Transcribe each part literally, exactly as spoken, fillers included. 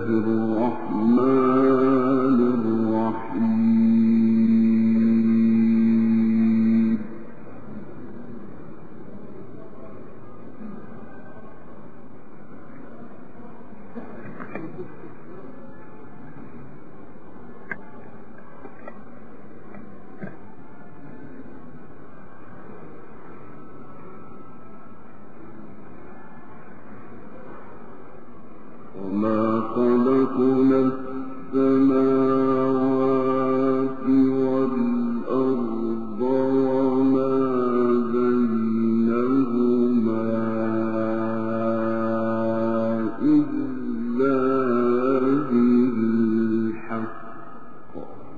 الرحمن الرحيم. وما خلقنا السماوات والأرض وما بينهما إلا بالحق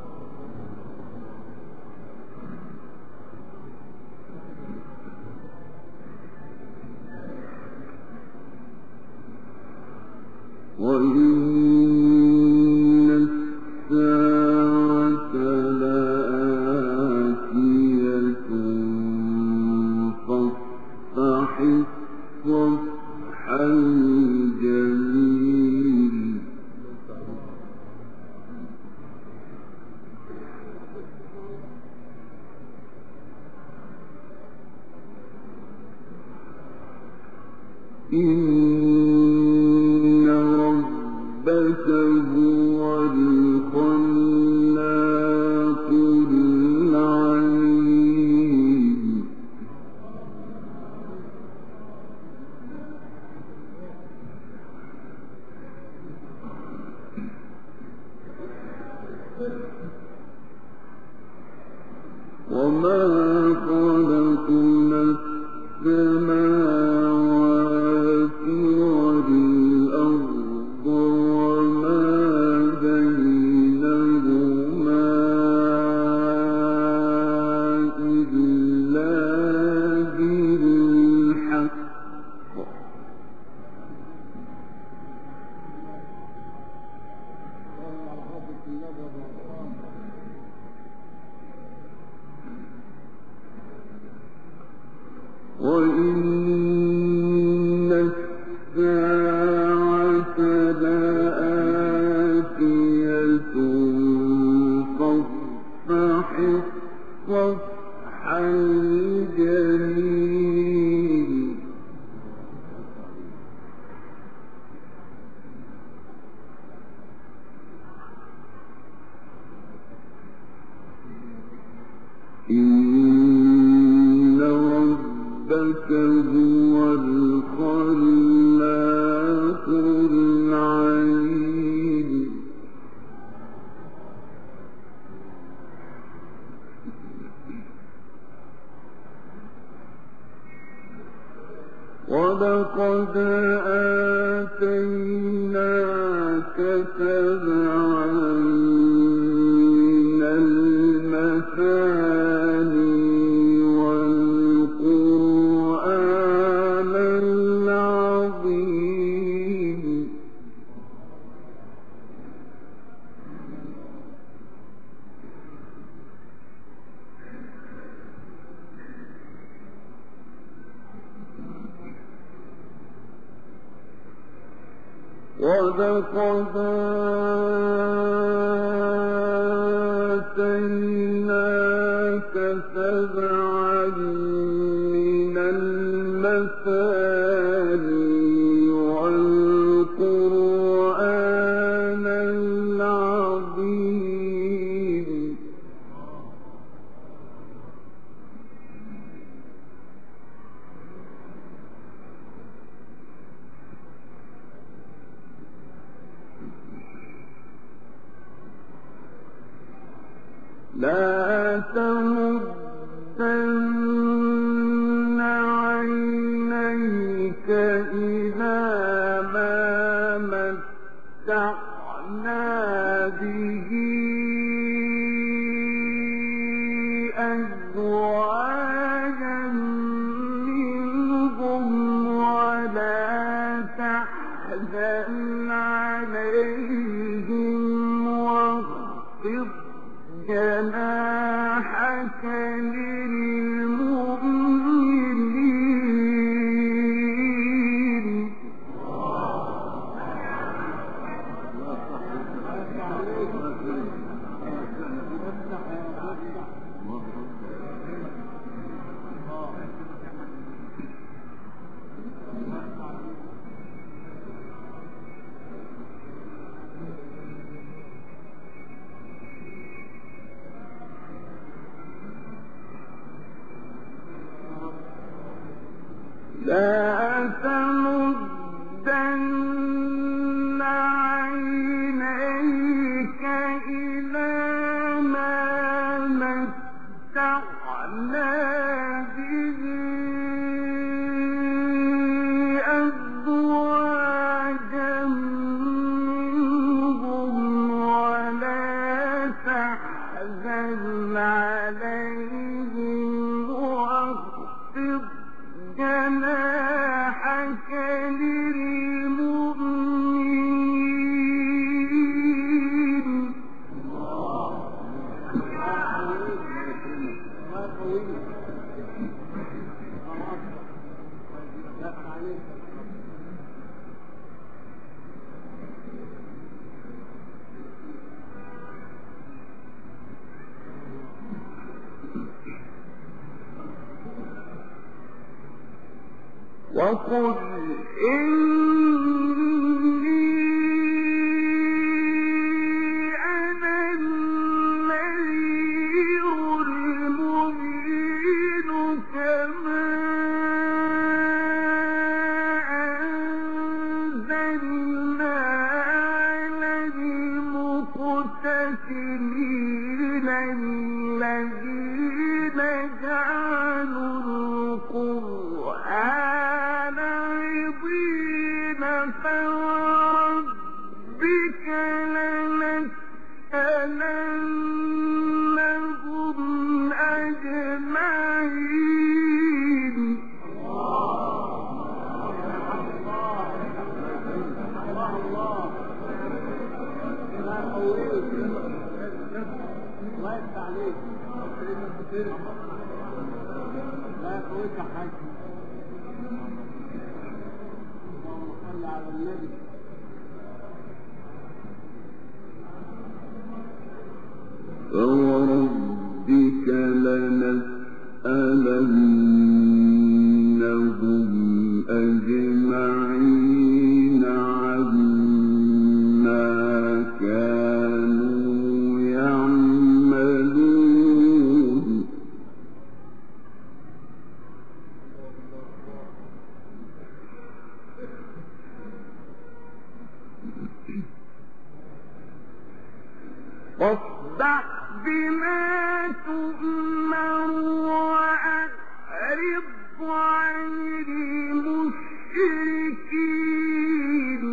وإن الساعة لآتية فاصفح الصفح الجميل إن ربك هو الخلاق العليم. وما خلقنا السماوات والأرض وما بينهما إلا بالحق وإن الساعة لآتية فاصفح الصفح الجميل إن ربك هو الخلاق العليم. ولقد آتيناك سبعا من المثاني والقرآن العظيم. ولقد آتيناك سبعا من المثاني والقرآن العظيم. لا تمدن عينيك إلى ما متعنا به أزواجا منهم ولا تحزن عليهم واخفض جناحك للمؤمنين. لا تمدن عينيك إلى ما متعنا به أزواجا منهم ولا تحزن عليهم واخفض جناحك للمؤمنين. وقل إني أنا النذير المبين كما أنزلنا على المقتسمين الذين جعلوا القرآن فوربك لنسألنهم أجمعين. لا يقويك حاجة. اللهم صل على النبي. فوربك لنسألنهم أجمعين عما كانوا يعملون. واصدع بما تؤمر وأعرض عن المشركين.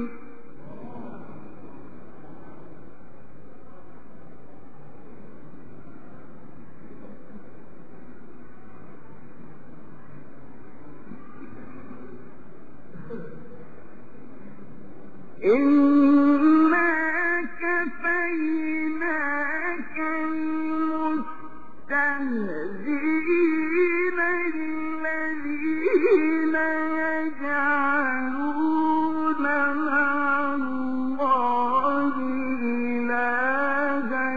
إنا كفيناك المستهزئين الذين يجعلون مع الله إلها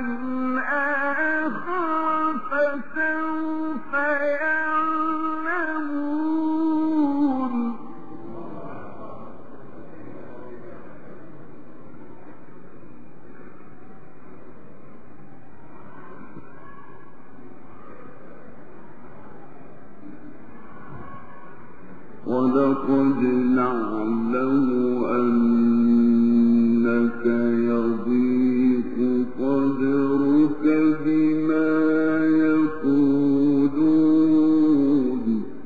آخر فسوف يعلمون. ولقد نعلم أنك يضيق صدرك بما يقولون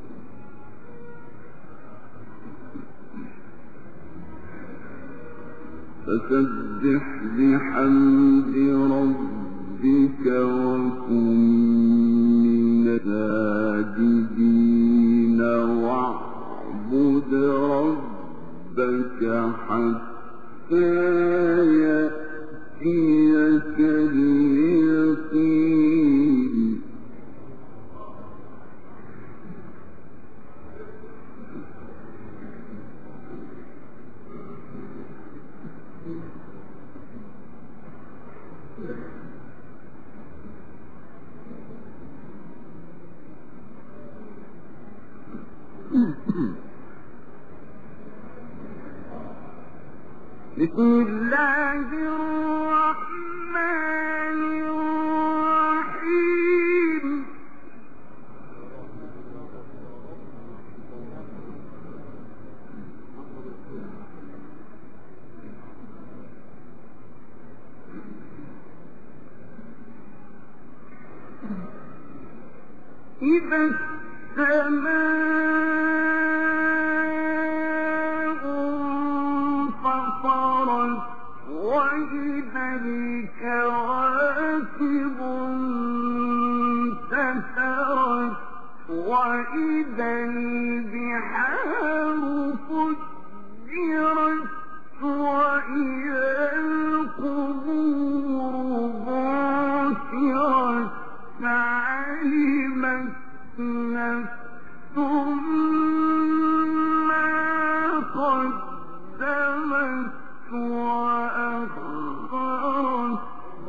فسبح بحمد ربك وكن من الساجدين واعبد ربك حتى يأتيك اليقين. بسم الله الرحمن الرحيم. إذا السماء انفطرت وإذا الكواكب انتثرت وإذا البحار فجرت وإذا القبور بعثرت علمت نفس ما قدمت وأخرت.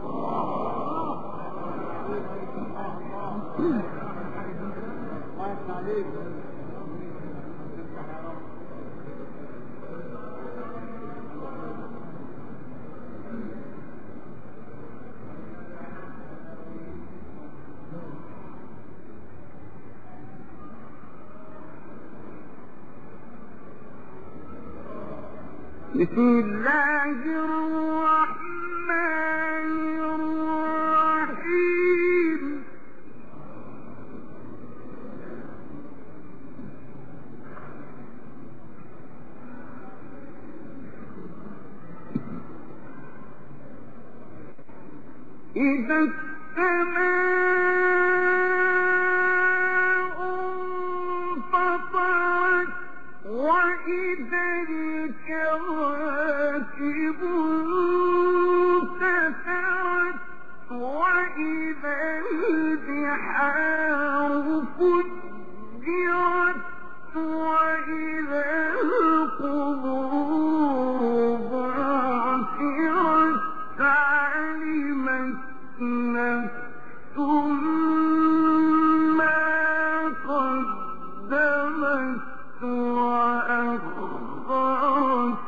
بسم الله الرحمن الرحيم. إذا السماء انفطرت وإذا الكواكب انتثرت وإذا البحار فجرت وإذا القبور بعثرت علمت نفس ما قدمت وأخرت.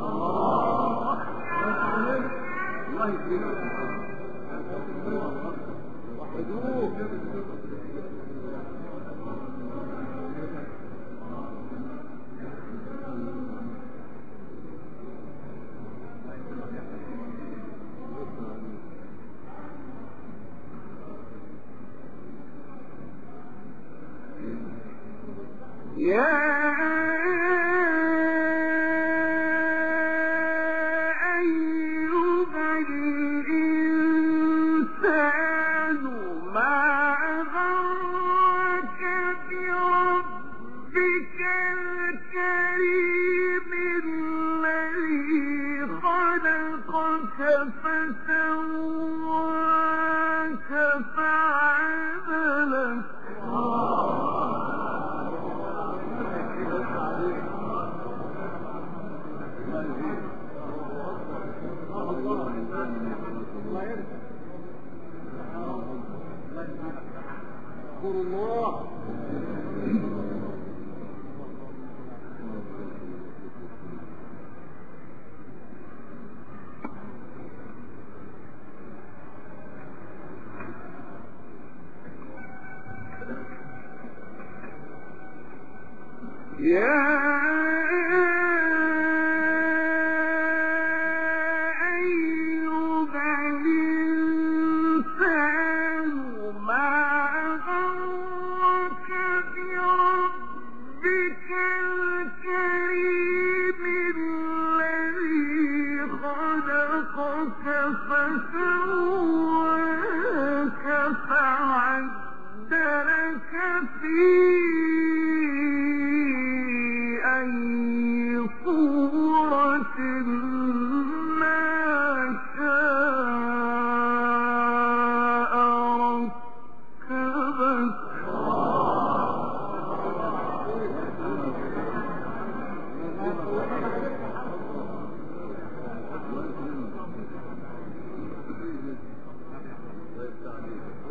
يا أيها الإنسان ما غرك بربك الكريم الذي خلقك فسواك فعدلك. يا أيها الإنسان ما غرك بربك الكريم الذي خلقك فسواك فعدلك في أي صورة ما شاء ركبك.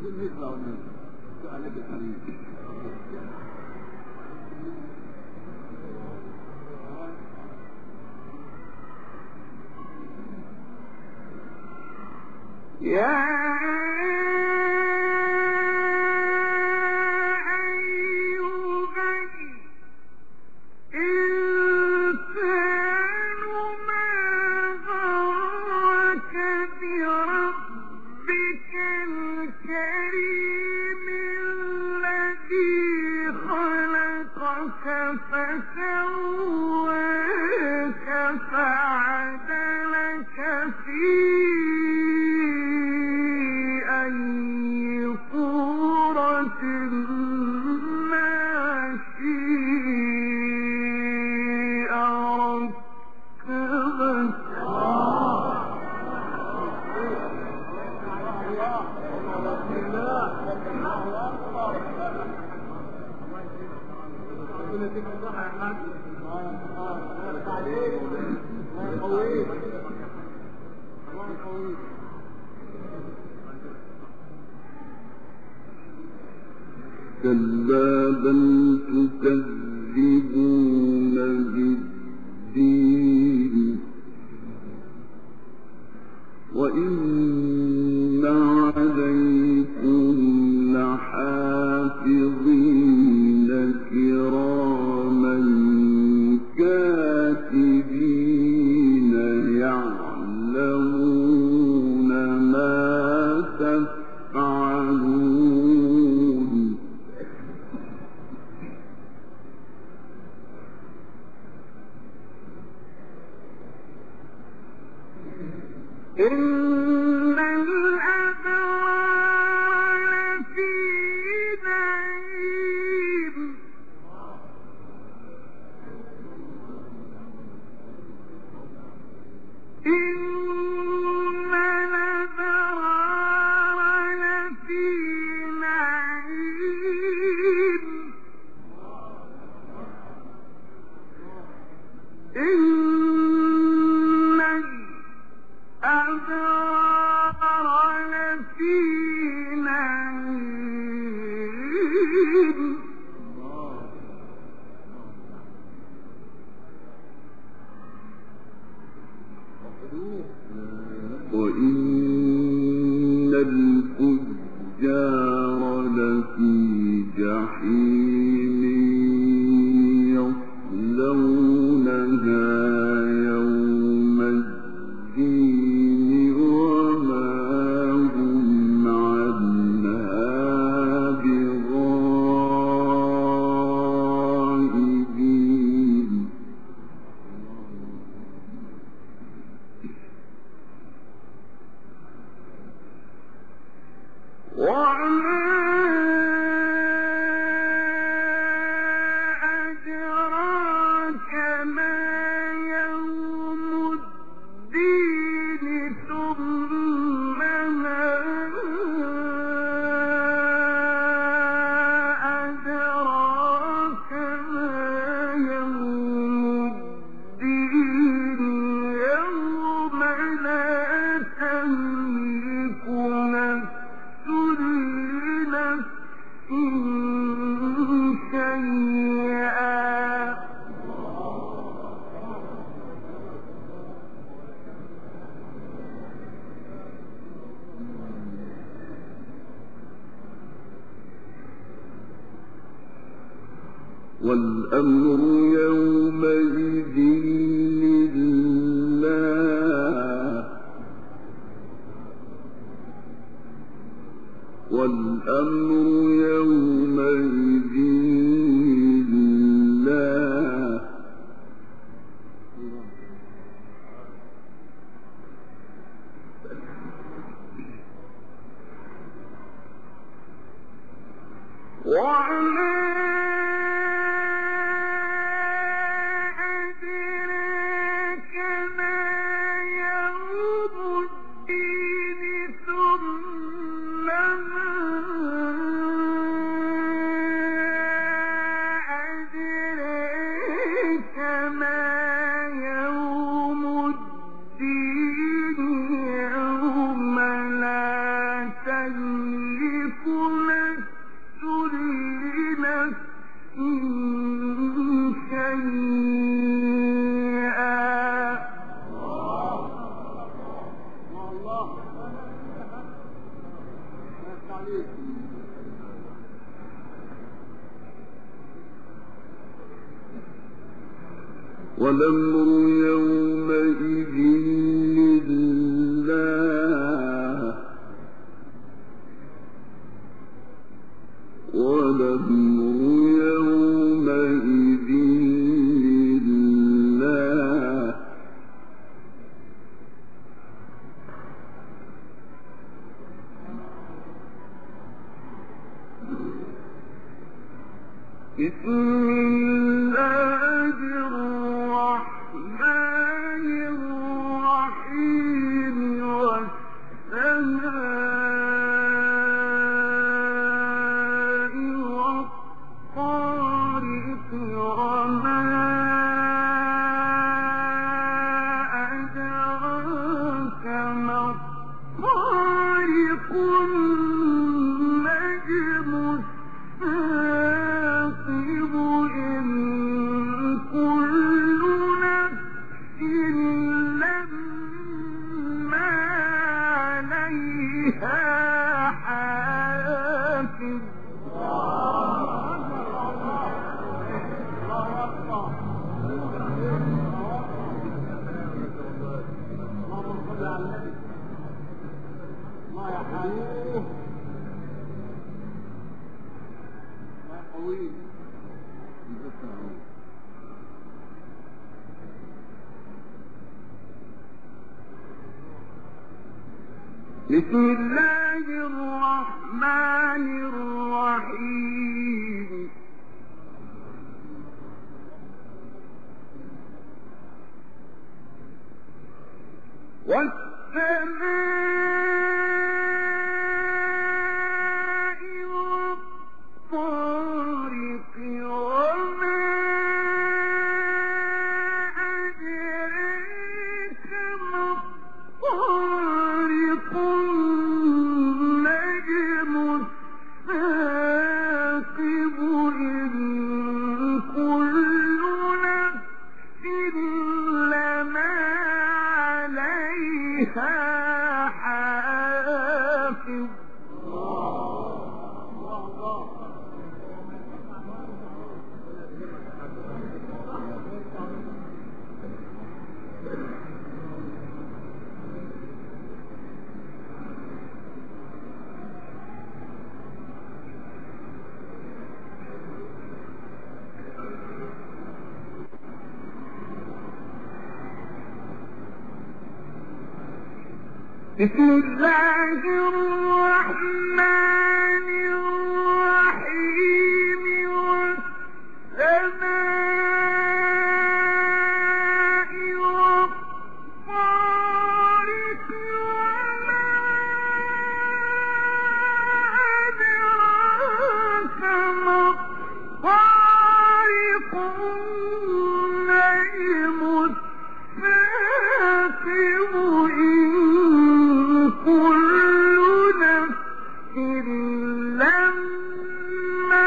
كلا بل تكذبون بالدين وإن عليكم لحافظين كراما كاتبين يعلمون ما تفعلون إن الأبرار لفي نعيم إن الأبرار لفي نعيم إن الأبرار لفي نعيم وإن الفجار لفي جحيم يصلونها يوم الدين وما هم عنها بغائبين وما أدراك ما يوم الدين ثم ما أدراك ما يوم الدين يوم لا تملك نفس لنفس شيئا والأمر يومئذ لله والأمر يومئذ لله وما أدراك ما يوم الدين ثم ما أدراك ما يوم الدين يوم لا تملك والأمر يومئذ لله والأمر يومئذ لله بسم الله الرحمن الرحيم والسماء والطارق وما أدراك ما الطارق النجم الثاقب إن كل نفس لما عليها حافظ بسم الله الرحمن الرحيم والسماء والطارق وما أدراك ما الطارق النجم الثاقب إن كل نفس لما عليها حافظ بسم الله الرحمن الرحيم والسماء والطارق وما أدراك ما الطارق النجم الثاقب كل نفس لما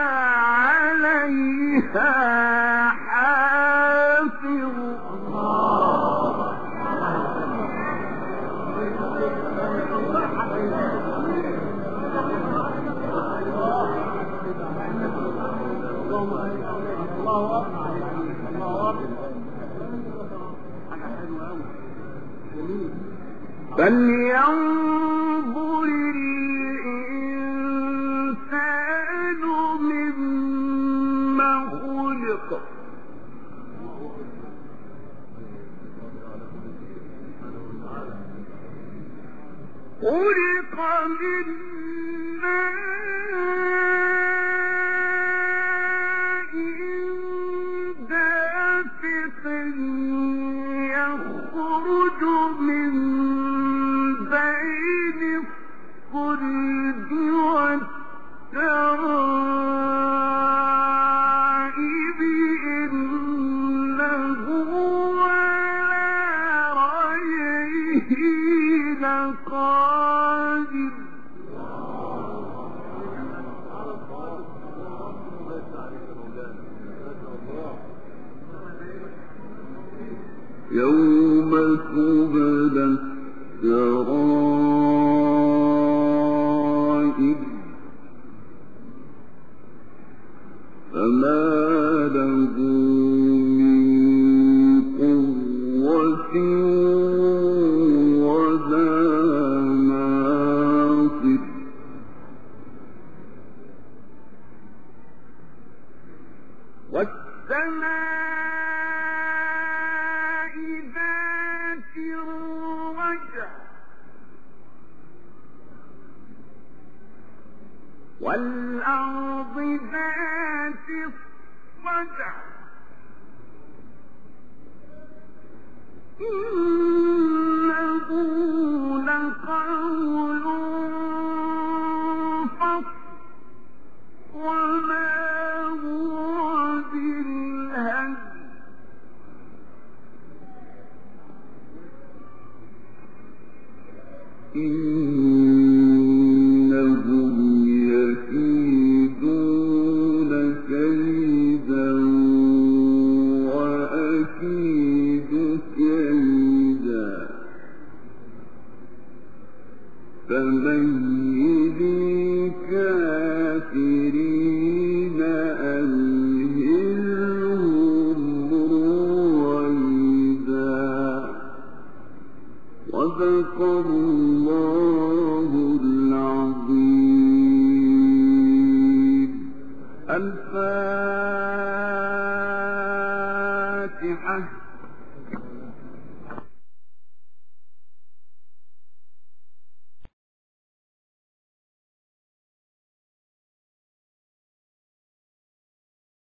عليها حافظ فلينظر الإنسان مما خلق خلق من ماء دافق يخرج من بين الصلب والترائب إنه على رجعه لقادر يوم تبلى السرائر السرائر فما له من قوة ولا ناصر والسماء ذات الرجع والأرض ذات الصدع إنه لقول فصل وما هو بالهزل إنهم يكيدون كيدا وأكيد كيدا فمهل الكافرين أمهلهم رويدا صدق الله العظيم. الفاتحة.